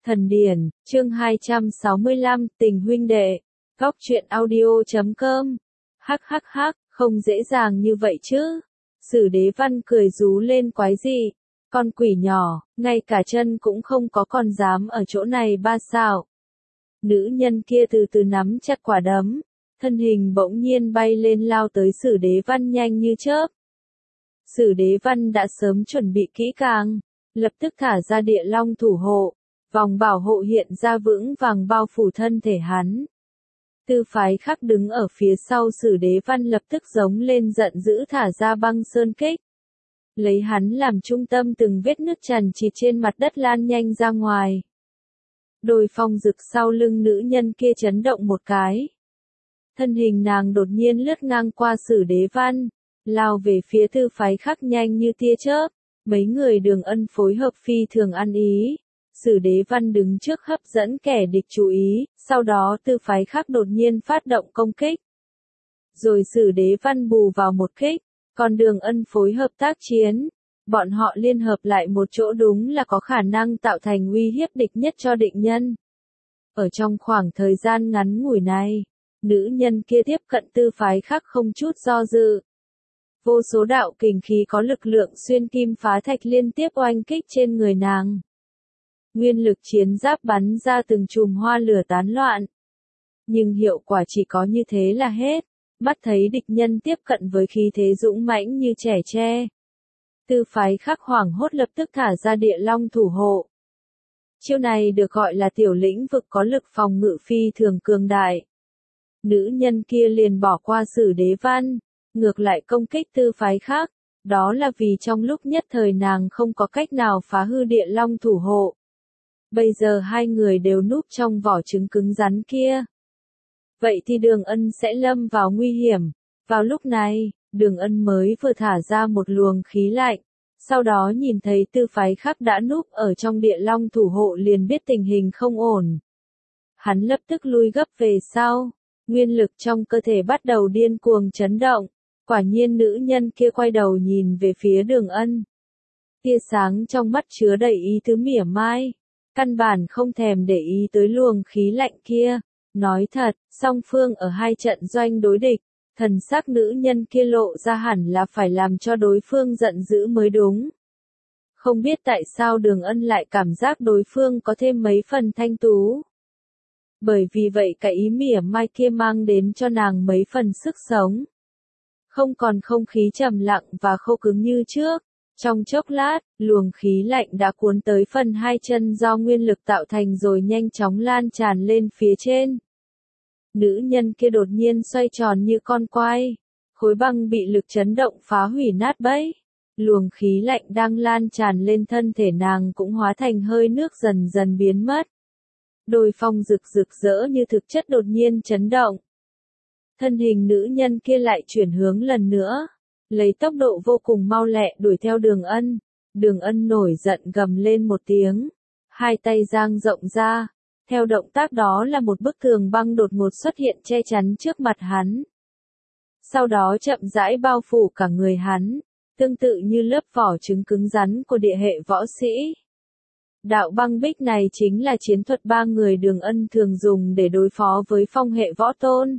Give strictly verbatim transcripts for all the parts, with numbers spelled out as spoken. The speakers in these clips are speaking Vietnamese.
Thần Điển, chương hai trăm sáu mươi lăm, tình huynh đệ. Góc truyện audio chấm com. Hắc hắc hắc, không dễ dàng như vậy chứ. Sử Đế Văn cười rú lên quái dị. Con quỷ nhỏ, ngay cả chân cũng không có còn dám ở chỗ này ba sao. Nữ nhân kia từ từ nắm chặt quả đấm. Thân hình bỗng nhiên bay lên lao tới Sử Đế Văn nhanh như chớp. Sử Đế Văn đã sớm chuẩn bị kỹ càng. Lập tức thả ra địa long thủ hộ. Vòng bảo hộ hiện ra vững vàng bao phủ thân thể hắn. Tư Phái Khắc đứng ở phía sau Sử Đế Văn lập tức giống lên giận dữ thả ra băng sơn kích. Lấy hắn làm trung tâm từng vết nứt chằn chịt trên mặt đất lan nhanh ra ngoài. Đôi phong rực sau lưng nữ nhân kia chấn động một cái. Thân hình nàng đột nhiên lướt ngang qua Sử Đế Văn, lao về phía Tư Phái Khắc nhanh như tia chớp. Mấy người Đường Ân phối hợp phi thường ăn ý. Sử Đế Văn đứng trước hấp dẫn kẻ địch chú ý, sau đó Tư Phái Khắc đột nhiên phát động công kích. Rồi Sử Đế Văn bù vào một kích, còn Đường Ân phối hợp tác chiến. Bọn họ liên hợp lại một chỗ đúng là có khả năng tạo thành uy hiếp địch nhất cho định nhân. Ở trong khoảng thời gian ngắn ngủi này, nữ nhân kia tiếp cận Tư Phái Khắc không chút do dự. Vô số đạo kình khí có lực lượng xuyên kim phá thạch liên tiếp oanh kích trên người nàng. Nguyên lực chiến giáp bắn ra từng chùm hoa lửa tán loạn. Nhưng hiệu quả chỉ có như thế là hết. Mắt thấy địch nhân tiếp cận với khí thế dũng mãnh như trẻ tre. Tư Phái Khắc hoảng hốt lập tức thả ra địa long thủ hộ. Chiêu này được gọi là tiểu lĩnh vực có lực phòng ngự phi thường cường đại. Nữ nhân kia liền bỏ qua Sử Đế Văn, ngược lại công kích Tư Phái Khắc. Đó là vì trong lúc nhất thời nàng không có cách nào phá hư địa long thủ hộ. Bây giờ hai người đều núp trong vỏ trứng cứng rắn kia. Vậy thì Đường Ân sẽ lâm vào nguy hiểm. Vào lúc này, Đường Ân mới vừa thả ra một luồng khí lạnh. Sau đó nhìn thấy Tư Phái Khắc đã núp ở trong địa long thủ hộ liền biết tình hình không ổn. Hắn lập tức lui gấp về sau. Nguyên lực trong cơ thể bắt đầu điên cuồng chấn động. Quả nhiên nữ nhân kia quay đầu nhìn về phía Đường Ân. Tia sáng trong mắt chứa đầy ý tứ mỉa mai. Căn bản không thèm để ý tới luồng khí lạnh kia. Nói thật, song phương ở hai trận doanh đối địch, thần sắc nữ nhân kia lộ ra hẳn là phải làm cho đối phương giận dữ mới đúng. Không biết tại sao Đường Ân lại cảm giác đối phương có thêm mấy phần thanh tú. Bởi vì vậy cái ý mỉa mai kia mang đến cho nàng mấy phần sức sống. Không còn không khí trầm lặng và khô cứng như trước. Trong chốc lát, luồng khí lạnh đã cuốn tới phần hai chân do nguyên lực tạo thành rồi nhanh chóng lan tràn lên phía trên. Nữ nhân kia đột nhiên xoay tròn như con quay. Khối băng bị lực chấn động phá hủy nát bấy. Luồng khí lạnh đang lan tràn lên thân thể nàng cũng hóa thành hơi nước dần dần biến mất. Đôi phong rực rực rỡ như thực chất đột nhiên chấn động. Thân hình nữ nhân kia lại chuyển hướng lần nữa. Lấy tốc độ vô cùng mau lẹ đuổi theo Đường Ân. Đường Ân nổi giận gầm lên một tiếng. Hai tay dang rộng ra. Theo động tác đó là một bức tường băng đột ngột xuất hiện che chắn trước mặt hắn. Sau đó chậm rãi bao phủ cả người hắn. Tương tự như lớp vỏ trứng cứng rắn của địa hệ võ sĩ. Đạo băng bích này chính là chiến thuật ba người Đường Ân thường dùng để đối phó với phong hệ võ tôn.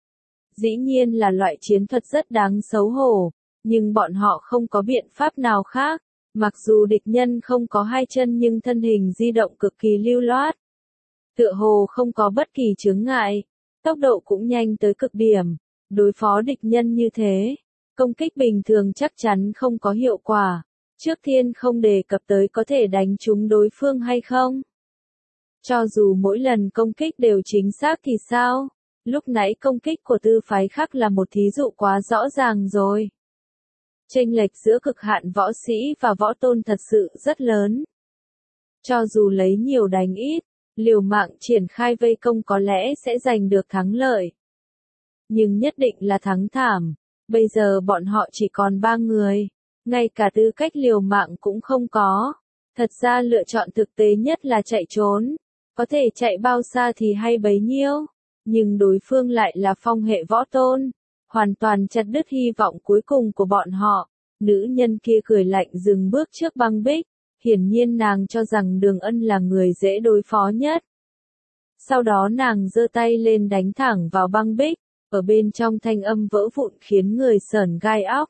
Dĩ nhiên là loại chiến thuật rất đáng xấu hổ. Nhưng bọn họ không có biện pháp nào khác. Mặc dù địch nhân không có hai chân nhưng thân hình di động cực kỳ lưu loát. Tựa hồ không có bất kỳ chướng ngại. Tốc độ cũng nhanh tới cực điểm. Đối phó địch nhân như thế. Công kích bình thường chắc chắn không có hiệu quả. Trước tiên không đề cập tới có thể đánh trúng đối phương hay không. Cho dù mỗi lần công kích đều chính xác thì sao? Lúc nãy công kích của Tư Phái Khắc là một thí dụ quá rõ ràng rồi. Chênh lệch giữa cực hạn võ sĩ và võ tôn thật sự rất lớn. Cho dù lấy nhiều đánh ít, liều mạng triển khai vây công có lẽ sẽ giành được thắng lợi. Nhưng nhất định là thắng thảm. Bây giờ bọn họ chỉ còn ba người. Ngay cả tư cách liều mạng cũng không có. Thật ra lựa chọn thực tế nhất là chạy trốn. Có thể chạy bao xa thì hay bấy nhiêu. Nhưng đối phương lại là phong hệ võ tôn. Hoàn toàn chặt đứt hy vọng cuối cùng của bọn họ. Nữ nhân kia cười lạnh dừng bước trước băng bích. Hiển nhiên nàng cho rằng Đường Ân là người dễ đối phó nhất. Sau đó nàng giơ tay lên đánh thẳng vào băng bích, ở bên trong thanh âm vỡ vụn khiến người sởn gai óc.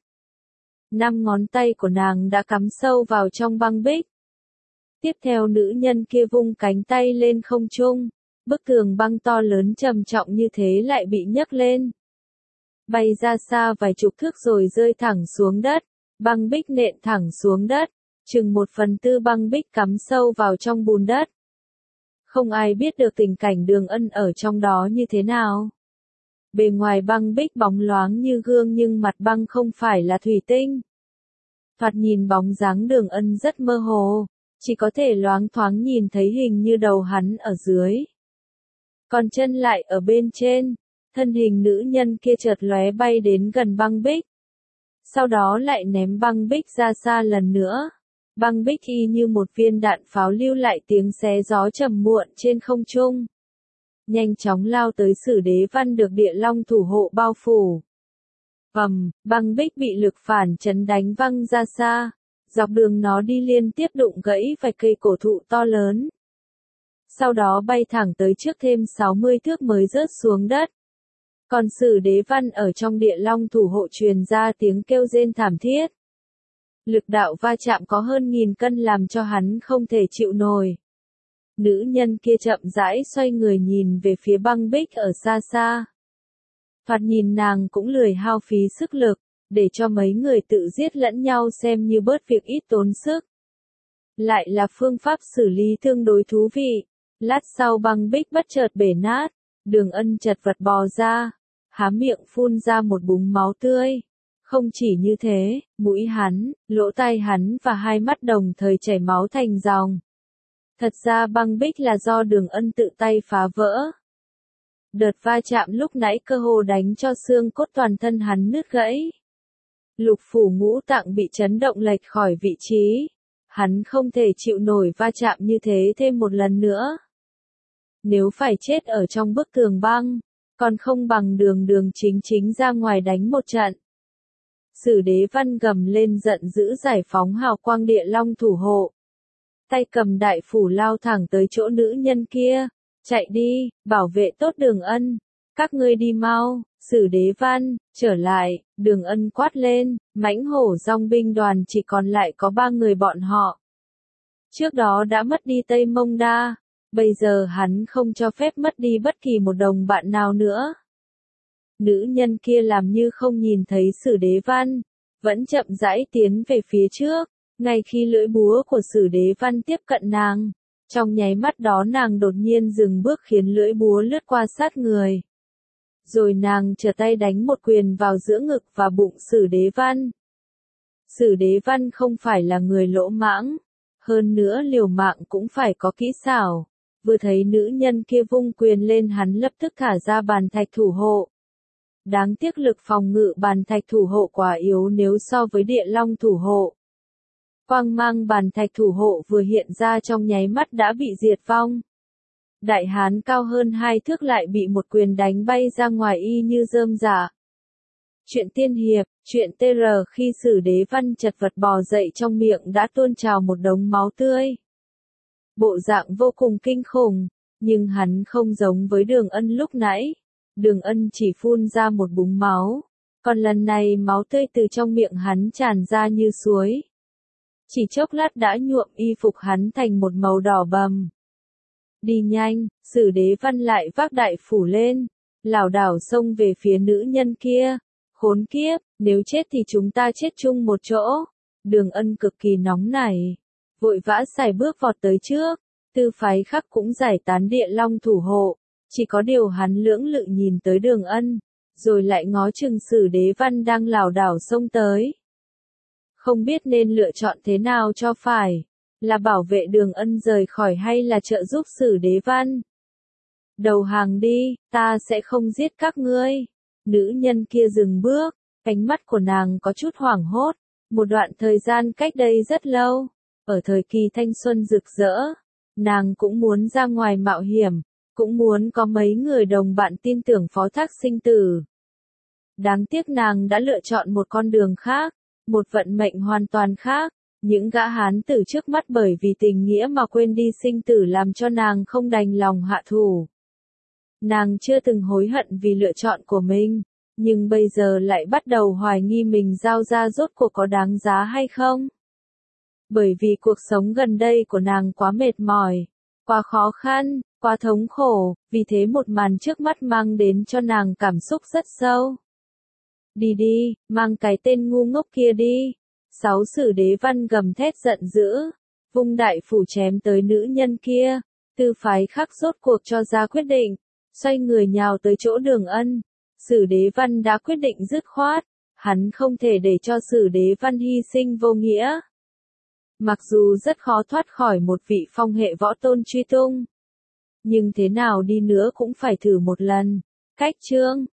Năm ngón tay của nàng đã cắm sâu vào trong băng bích. Tiếp theo nữ nhân kia vung cánh tay lên không trung, bức tường băng to lớn trầm trọng như thế lại bị nhấc lên. Bay ra xa vài chục thước rồi rơi thẳng xuống đất, băng bích nện thẳng xuống đất, chừng một phần tư băng bích cắm sâu vào trong bùn đất. Không ai biết được tình cảnh Đường Ân ở trong đó như thế nào. Bề ngoài băng bích bóng loáng như gương nhưng mặt băng không phải là thủy tinh. Thoạt nhìn bóng dáng Đường Ân rất mơ hồ, chỉ có thể loáng thoáng nhìn thấy hình như đầu hắn ở dưới. Còn chân lại ở bên trên, thân hình nữ nhân kia chợt lóe bay đến gần băng bích. Sau đó lại ném băng bích ra xa lần nữa. Băng bích y như một viên đạn pháo lưu lại tiếng xé gió trầm muộn trên không trung. Nhanh chóng lao tới Sử Đế Văn được Địa Long thủ hộ bao phủ. Ầm, băng bích bị lực phản chấn đánh văng ra xa. Dọc đường nó đi liên tiếp đụng gãy vài cây cổ thụ to lớn. Sau đó bay thẳng tới trước thêm sáu mươi thước mới rớt xuống đất. Còn Sử Đế Văn ở trong Địa Long thủ hộ truyền ra tiếng kêu rên thảm thiết. Lực đạo va chạm có hơn nghìn cân làm cho hắn không thể chịu nổi. Nữ nhân kia chậm rãi xoay người nhìn về phía băng bích ở xa xa. Thoạt nhìn nàng cũng lười hao phí sức lực, để cho mấy người tự giết lẫn nhau xem như bớt việc ít tốn sức. Lại là phương pháp xử lý tương đối thú vị. Lát sau băng bích bất chợt bể nát, Đường Ân chật vật bò ra, há miệng phun ra một búng máu tươi. Không chỉ như thế, mũi hắn, lỗ tai hắn và hai mắt đồng thời chảy máu thành dòng. Thật ra băng bích là do Đường Ân tự tay phá vỡ. Đợt va chạm lúc nãy cơ hồ đánh cho xương cốt toàn thân hắn nứt gãy. Lục phủ ngũ tạng bị chấn động lệch khỏi vị trí. Hắn không thể chịu nổi va chạm như thế thêm một lần nữa. Nếu phải chết ở trong bức tường băng, còn không bằng đường đường chính chính ra ngoài đánh một trận. Sử Đế Văn gầm lên giận dữ giải phóng hào quang Địa Long thủ hộ. Tay cầm đại phủ lao thẳng tới chỗ nữ nhân kia. Chạy đi, bảo vệ tốt Đường Ân. Các ngươi đi mau. Sử Đế Văn, trở lại, Đường Ân quát lên, mãnh hổ dòng binh đoàn chỉ còn lại có ba người bọn họ. Trước đó đã mất đi Tây Mông Đa, bây giờ hắn không cho phép mất đi bất kỳ một đồng bạn nào nữa. Nữ nhân kia làm như không nhìn thấy Sử Đế Văn, vẫn chậm rãi tiến về phía trước, ngay khi lưỡi búa của Sử Đế Văn tiếp cận nàng. Trong nháy mắt đó nàng đột nhiên dừng bước khiến lưỡi búa lướt qua sát người. Rồi nàng trở tay đánh một quyền vào giữa ngực và bụng Sử Đế Văn. Sử Đế Văn không phải là người lỗ mãng, hơn nữa liều mạng cũng phải có kỹ xảo. Vừa thấy nữ nhân kia vung quyền lên hắn lập tức thả ra bàn thạch thủ hộ. Đáng tiếc lực phòng ngự bàn thạch thủ hộ quá yếu nếu so với Địa Long thủ hộ. Quang mang bàn thạch thủ hộ vừa hiện ra trong nháy mắt đã bị diệt vong. Đại hán cao hơn hai thước lại bị một quyền đánh bay ra ngoài y như rơm rạ. Chuyện tiên hiệp, chuyện tê rờ khi Sử Đế Văn chật vật bò dậy trong miệng đã tuôn trào một đống máu tươi. Bộ dạng vô cùng kinh khủng, nhưng hắn không giống với Đường Ân lúc nãy. Đường Ân chỉ phun ra một búng máu, còn lần này máu tươi từ trong miệng hắn tràn ra như suối. Chỉ chốc lát đã nhuộm y phục hắn thành một màu đỏ bầm. Đi nhanh, Sử Đế Văn lại vác đại phủ lên, lảo đảo xông về phía nữ nhân kia. Khốn kiếp, nếu chết thì chúng ta chết chung một chỗ. Đường Ân cực kỳ nóng nảy, vội vã xài bước vọt tới trước. Tư phái khác cũng giải tán Địa Long thủ hộ, chỉ có điều hắn lưỡng lự nhìn tới Đường Ân, rồi lại ngó chừng Sử Đế Văn đang lảo đảo xông tới. Không biết nên lựa chọn thế nào cho phải, là bảo vệ Đường Ân rời khỏi hay là trợ giúp Sử Đế Văn. Đầu hàng đi, ta sẽ không giết các ngươi. Nữ nhân kia dừng bước, ánh mắt của nàng có chút hoảng hốt. Một đoạn thời gian cách đây rất lâu, ở thời kỳ thanh xuân rực rỡ, nàng cũng muốn ra ngoài mạo hiểm, cũng muốn có mấy người đồng bạn tin tưởng phó thác sinh tử. Đáng tiếc nàng đã lựa chọn một con đường khác, một vận mệnh hoàn toàn khác. Những gã hán tử trước mắt bởi vì tình nghĩa mà quên đi sinh tử làm cho nàng không đành lòng hạ thủ. Nàng chưa từng hối hận vì lựa chọn của mình, nhưng bây giờ lại bắt đầu hoài nghi mình giao ra rốt cuộc có đáng giá hay không. Bởi vì cuộc sống gần đây của nàng quá mệt mỏi, quá khó khăn, quá thống khổ, vì thế một màn trước mắt mang đến cho nàng cảm xúc rất sâu. Đi đi, mang cái tên ngu ngốc kia đi. Sáu Sử Đế Văn gầm thét giận dữ, vung đại phủ chém tới nữ nhân kia. Tư phái Khắc rốt cuộc cho ra quyết định, xoay người nhào tới chỗ Đường Ân. Sử Đế Văn đã quyết định dứt khoát, hắn không thể để cho Sử Đế Văn hy sinh vô nghĩa. Mặc dù rất khó thoát khỏi một vị phong hệ võ tôn truy tung, nhưng thế nào đi nữa cũng phải thử một lần. Cách chương